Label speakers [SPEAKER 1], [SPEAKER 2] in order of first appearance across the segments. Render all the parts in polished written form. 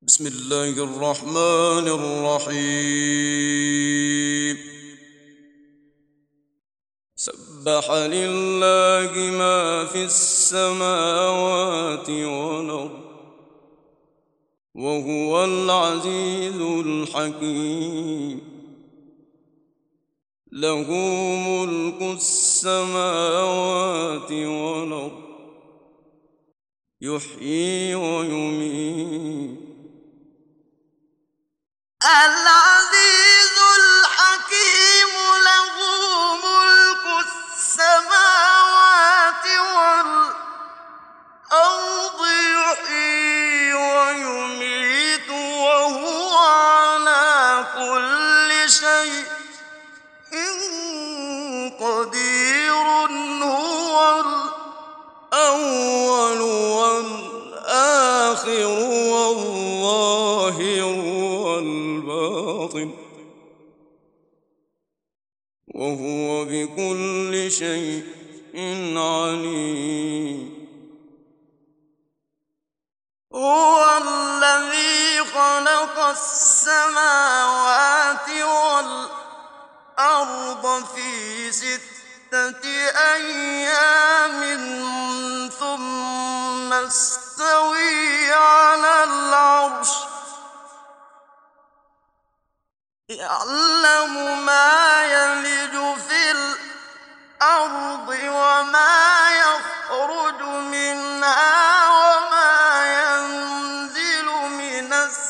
[SPEAKER 1] بسم الله الرحمن الرحيم. سبح لله ما في السماوات والأرض وهو العزيز الحكيم. له ملك السماوات والأرض يحيي ويميت.
[SPEAKER 2] العزيز الحكيم له ملك السماوات والأرض يحيي ويميت وهو على كل شيء قدير. هو الأول والآخر والظاهر والباطن وهو بكل شيء عليم. هو الذي خلق السماوات والأرض في 6 أيام ثم استوى على العرش يعلم ما يلج في الأرض وما يخرج منها وما ينزل من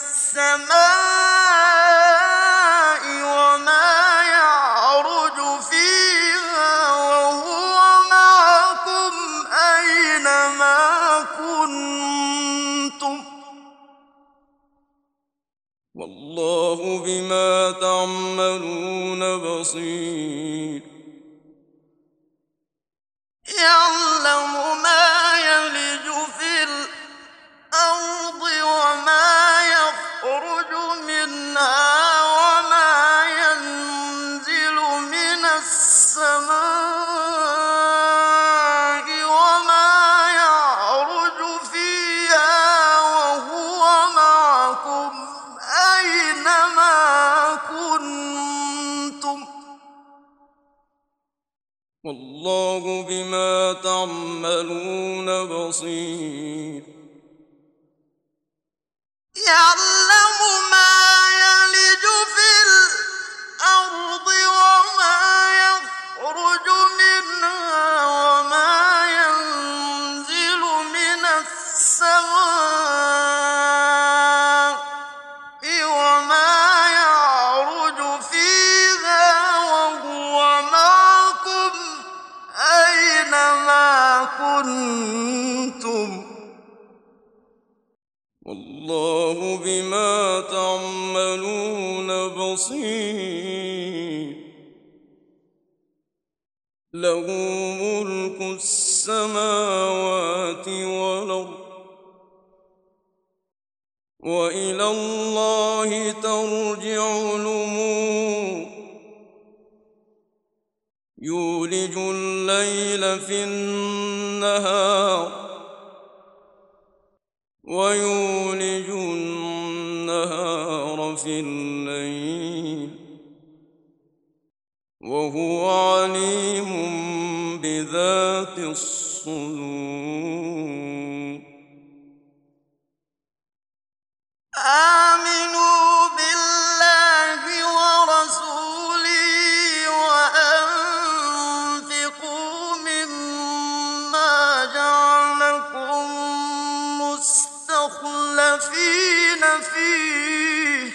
[SPEAKER 2] السماء وما يعرج فيها وهو معكم أينما كنتم والله بما تعملون بصير. يعلم ما يلج في الأرض وما يخرج منها وما ينزل من السماء وما يعرج فيها وهو معكم أينما كنتم والله بما تعملون بصير. يعلم ما يلج في الأرض وما يخرج منها وما ينزل من السماء وما يعرج فيها وهو معكم أينما كنتم والله بما تعملون بصير. له ملك السماوات والأرض وإلى الله ترجع الأمور. يولج الليل في النهار ويولج النهار في الليل وهو عليم بذات الصدور. آمنوا بالله ورسوله وأنفقوا مما جعلكم مستخلفين فيه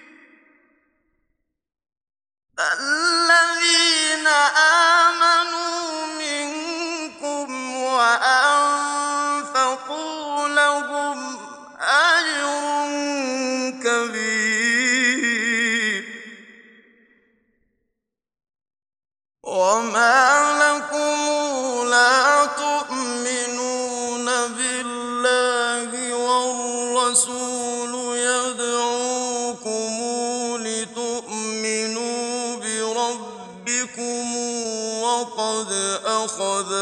[SPEAKER 2] فالذين آمنوا منكم وأنفقوا لهم أجر كبير. وما لكم لا تؤمنون بالله والرسول يدعوكم لتؤمنوا بربكم وقد أخذ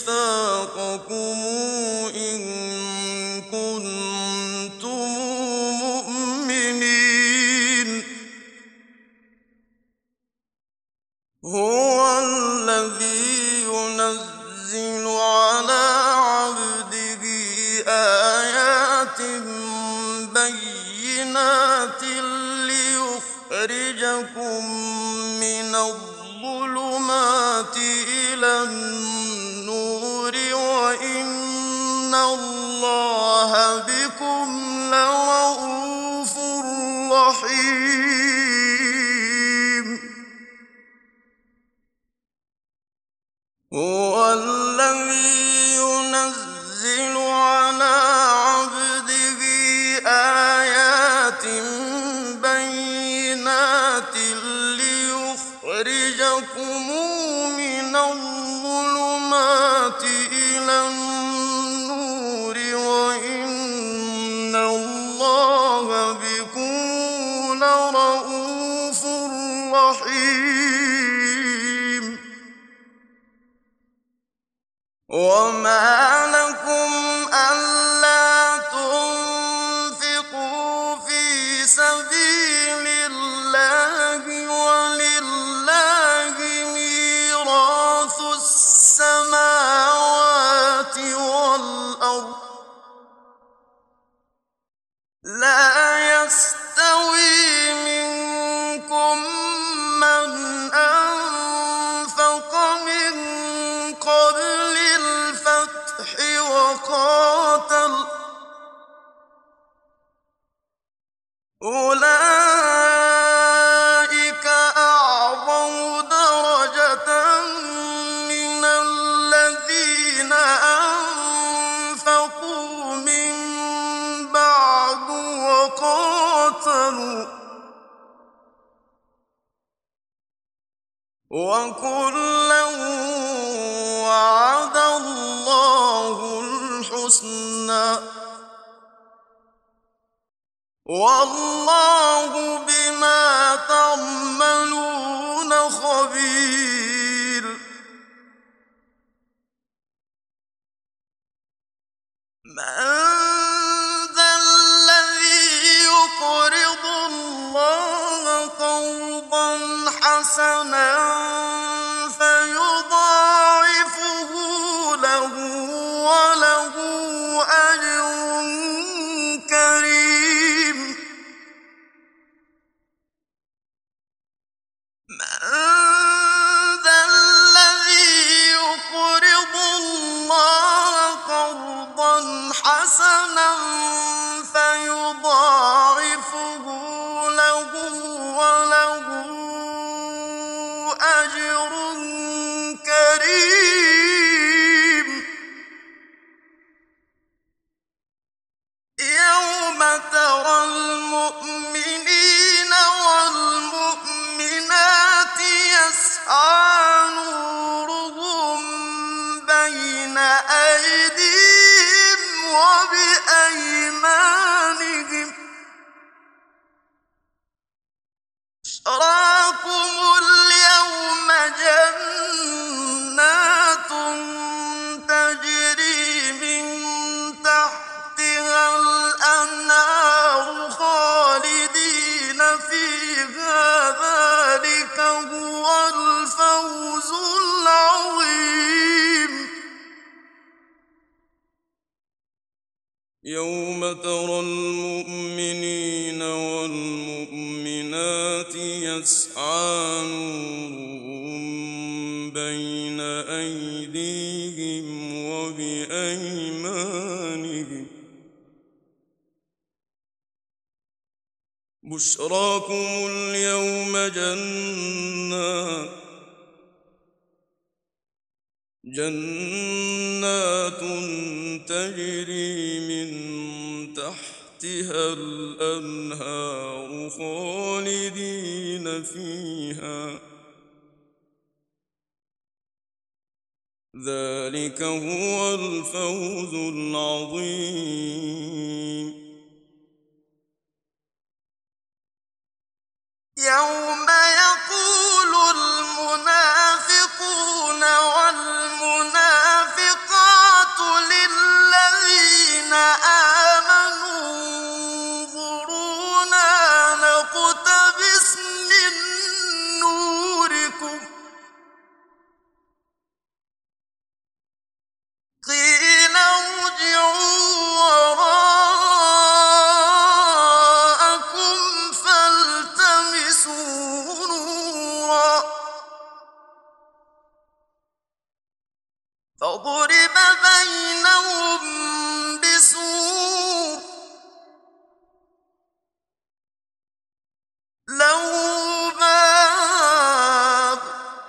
[SPEAKER 2] ميثاقكم إن كنتم بينات ليخرجكم من الظلمات إلى النور وإن الله بكم لرءوف رحيم هو الذي ينزل على عبده آيات بينات ليخرجكم من الظلمات إلى النور وإن الله بكم لرءوف رحيم وما لكم ألا تنفقوا في سبيل الله ولله ميراث السماوات والأرض لا يستوي منكم من أنفق من قبل الفتح وقاتل أولئك أعظم درجة من الذين أنفقوا من بعد وقاتلوا وكلا وعد الله الحسنى والله بما تعملون خبير من ذا الذي يقرض الله قرضا حسنا فيضاعفه له وله أجر كريم من ذا الذي يقرض الله قرضا حسنا فيضاعفه له وله أجر كريم يوم ترى المؤمنين والمؤمنات يسعى نورهم بين أيديهم وبأيمانهم بشراكم اليوم جنات تجري من تحتها الأنهار خالدين فيها ذلك هو الفوز العظيم
[SPEAKER 1] يوم ترى المؤمنين والمؤمنات يسعى نورهم بين أيديهم وبأيمانهم بشراكم اليوم جنات تجري من تحتها الأنهار خالدين فيها ذلك هو الفوز العظيم
[SPEAKER 2] يوم يقول المنافقون والمنافقات للذين آمنوا انظرونا نقتبس من نوركم قيل ارجعوا وراءكم فضرب بينهم بسور له باب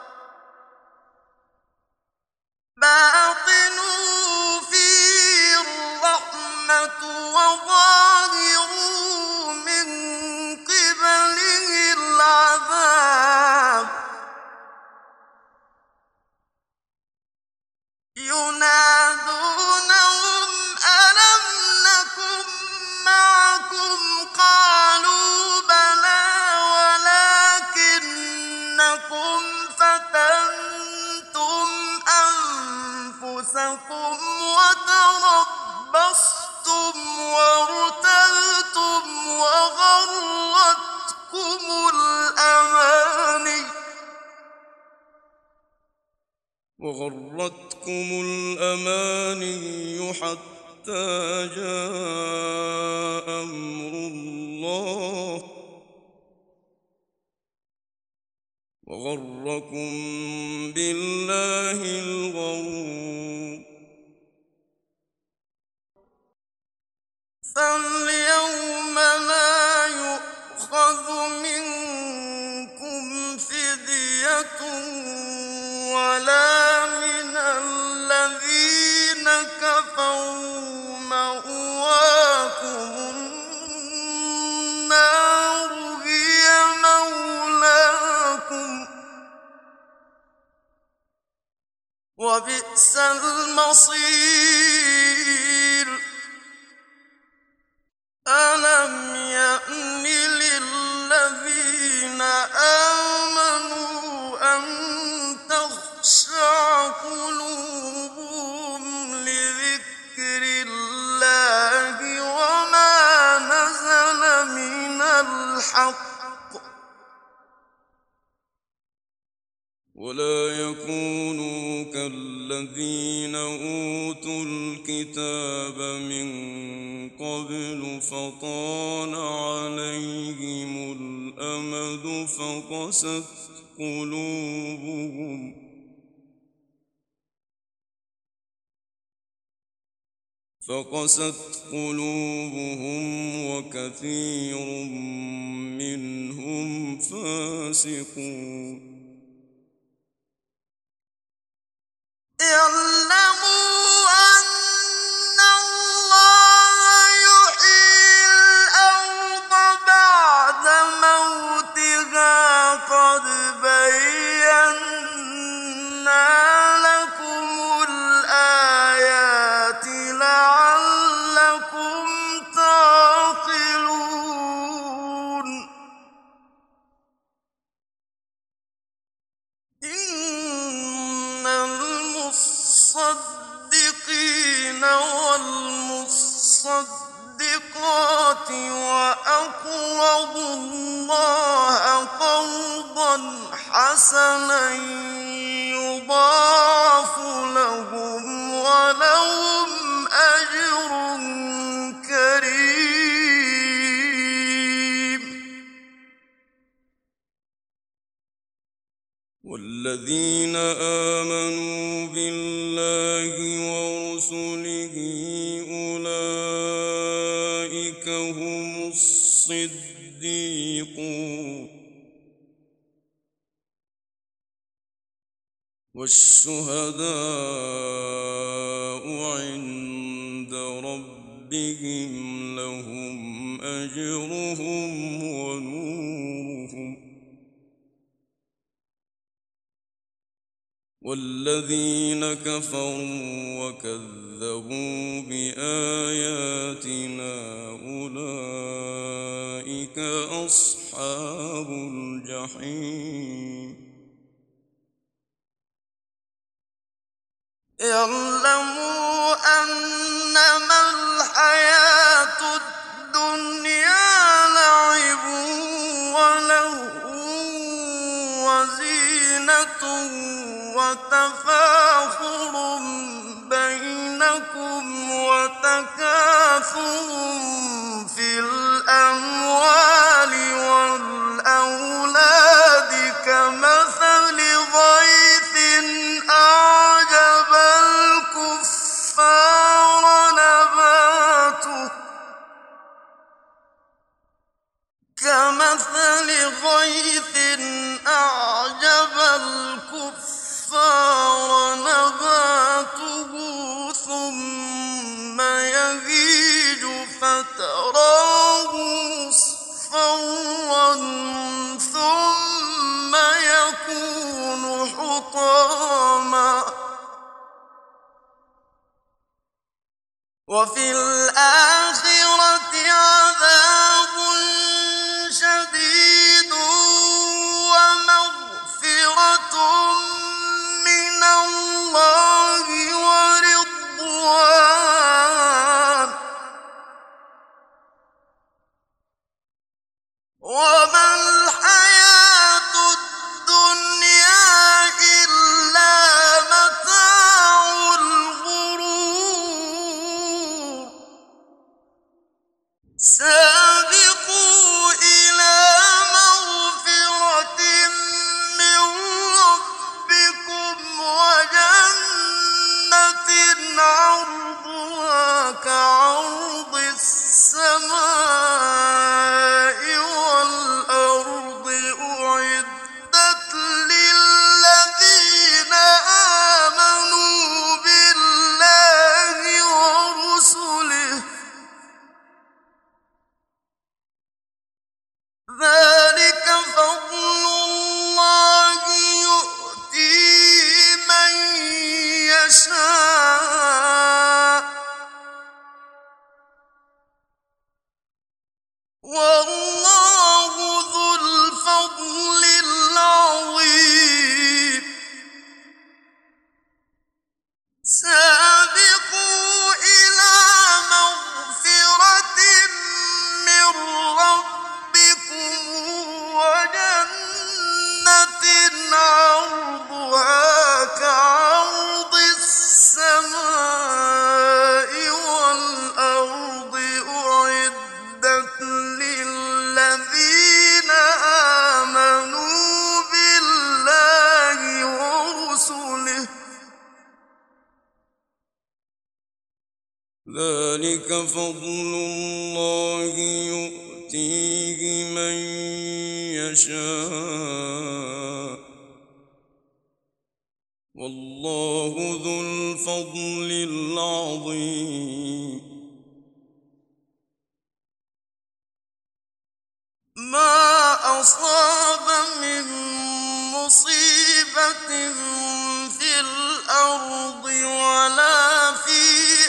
[SPEAKER 2] باطنه فيه الرحمة وظاهره من قبله العذاب ينادونهم ألم نكن معكم قالوا بلى ولكنكم فتنتم أنفسكم وتربصتم وارتبتم
[SPEAKER 1] وغرتكم الأماني حتى جاء أمر الله وغركم بالله الغرور
[SPEAKER 2] فاليوم لا يؤخذ منكم فدية ولا من الذين كفروا مأواكم النار هي مولاكم وبئس المصير ألم يأن للذين آمنوا أن تخشع قلوبهم لذكر الله وما نزل من الحق
[SPEAKER 1] ولا يكونوا كالذين أوتوا الكتاب من قبل فطال عليهم الأمد فقست قلوبهم وكثير منهم فاسقون
[SPEAKER 2] اعلموا أن الله يحيي الأرض بعد موتها قد بينا لكم الآيات لعلكم تعقلون إن المصدقين والمصدقات وأقرضوا الله قرضا حسنا يضاعف لهم ولهم أجر كريم
[SPEAKER 1] والذين آمنوا بالله ورسله أولئك هم الصديقون والشهداء عند ربهم لهم أجرهم ونورهم والذين كفروا وكذبوا بآياتنا أولئك أصحاب الجحيم
[SPEAKER 2] اعلموا أنما الحياة الدنيا لعب ولهو وزينة وتفاخر بينكم وتكاثر في الأموال والأولاد كمثل غيث أعجب كمثل غيث أعجب الكفار نباته ثم يهيج فتراه مصفرا ثم يكون حطاما وفي الآخرة عذاب شديد ومغفرة من الله ورضوان وما الحياة الدنيا إلا متاع الغرور سابقوا إلى مغفرة من ربكم وجنة عرضها كعرض السماء والأرض أعدت للذين آمنوا بالله ورسله ذلك فضل الله يؤتيه من يشاء والله ذو الفضل العظيم سابقوا إلى مغفرة من ربكم وجنة عرضها كعرض السماء والأرض أعدت للذين آمنوا بالله ورسله
[SPEAKER 1] ذلك فضل الله يؤتيه من يشاء والله ذو الفضل العظيم
[SPEAKER 2] ما أصاب من مصيبة في الأرض ولا في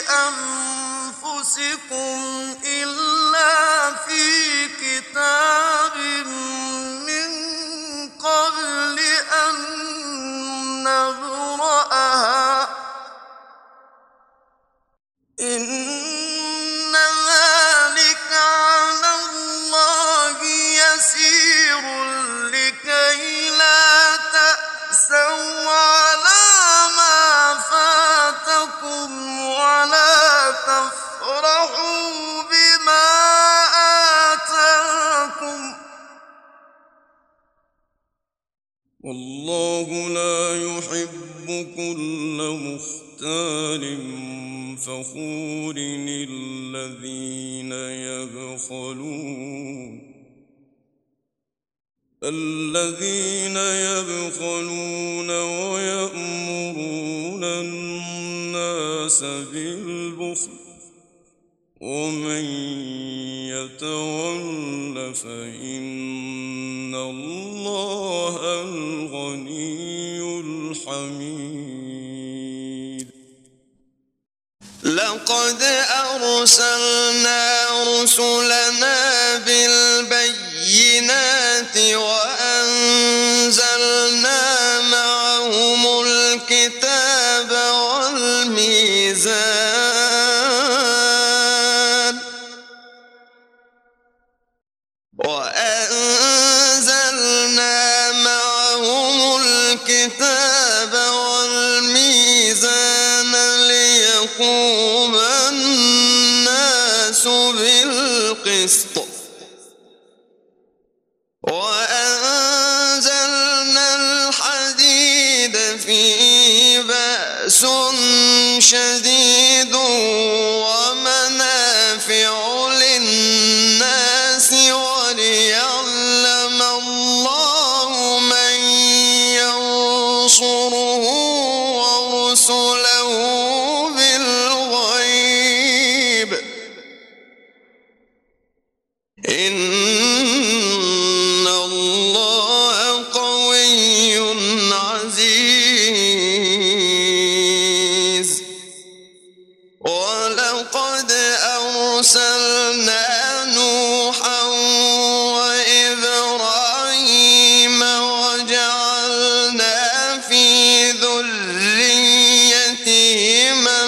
[SPEAKER 2] أنفسكم إلا في كتاب من قبل أن نبرأها إن ذلك على الله يسير لكي لا تأسوا على ما فاتكم ولا تفرحوا بما آتاكم
[SPEAKER 1] والله لا يحب كل مختال فخور الذين يبخلون ويأمرون الناس بالبخل ومن يتول فإن الله الغني الحميد
[SPEAKER 2] لقد أرسلنا رسلنا بالبينات وأنزلنا معهم الكتاب والميزان ليقوم الناس بالقسط وأنزلنا الحديد فيه بأس شديد ومنافع للناس وليعلم إن الله قوي عزيز ولقد أرسلنا نوحا وإبراهيم وجعلنا في ذريتهما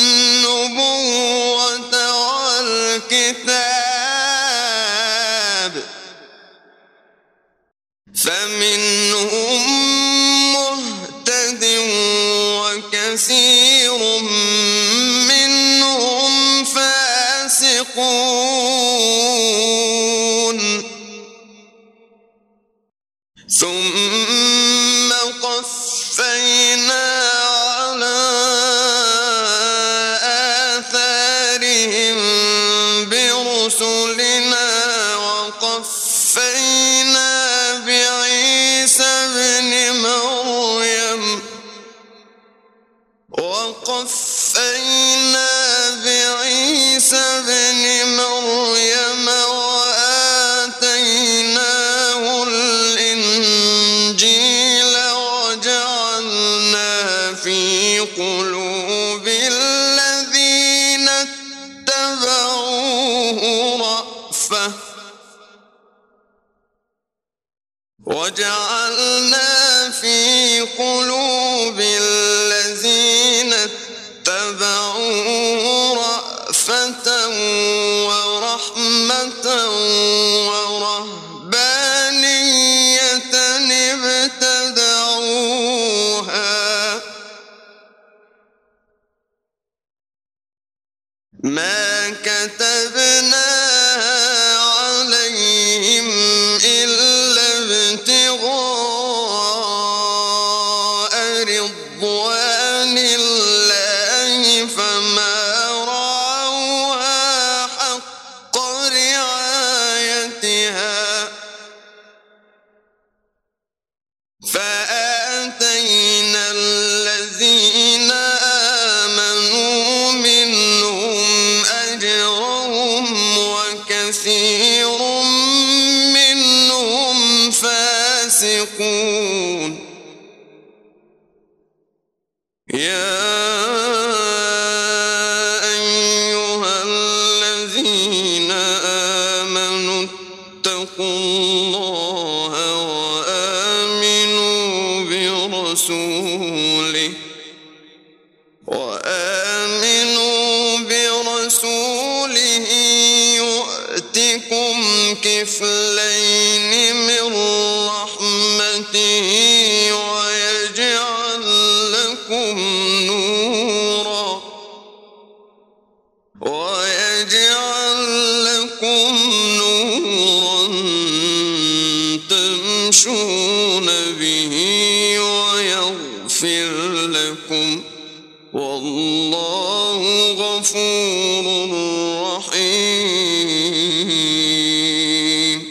[SPEAKER 2] النبوة والكتاب فمنهم مهتد وكثير منهم فاسقون ثم قفينا على آثارهم برسلنا وقفينا بعيسى ابن مريم وآتيناه الإنجيل وجعلنا في قلوب الذين اتبعوه رأفة ورحمة ورهبانية ابتدعوها ما كتبناها عليهم إلا ابتغاء رضوان الله فما رعوها حق رعايتها فآتينا الذين آمنوا منهم أجرهم وكثير منهم فاسقون يا أيها الذين آمنوا اتقوا الله وآمنوا برسوله يؤتكم كفلين من رحمته ويجعل لكم نورا تمشون به ويغفر لكم والله غفور رحيم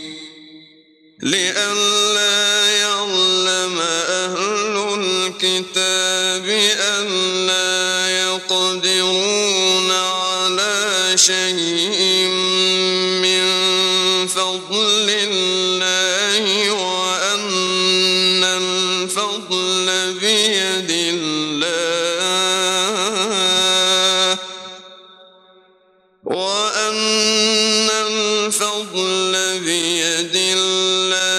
[SPEAKER 2] لئلا يعلم أهل الكتاب ألا يقدرون على شيء من فضل الله وأن الفضل بيد الله وأن الفضل بيد الله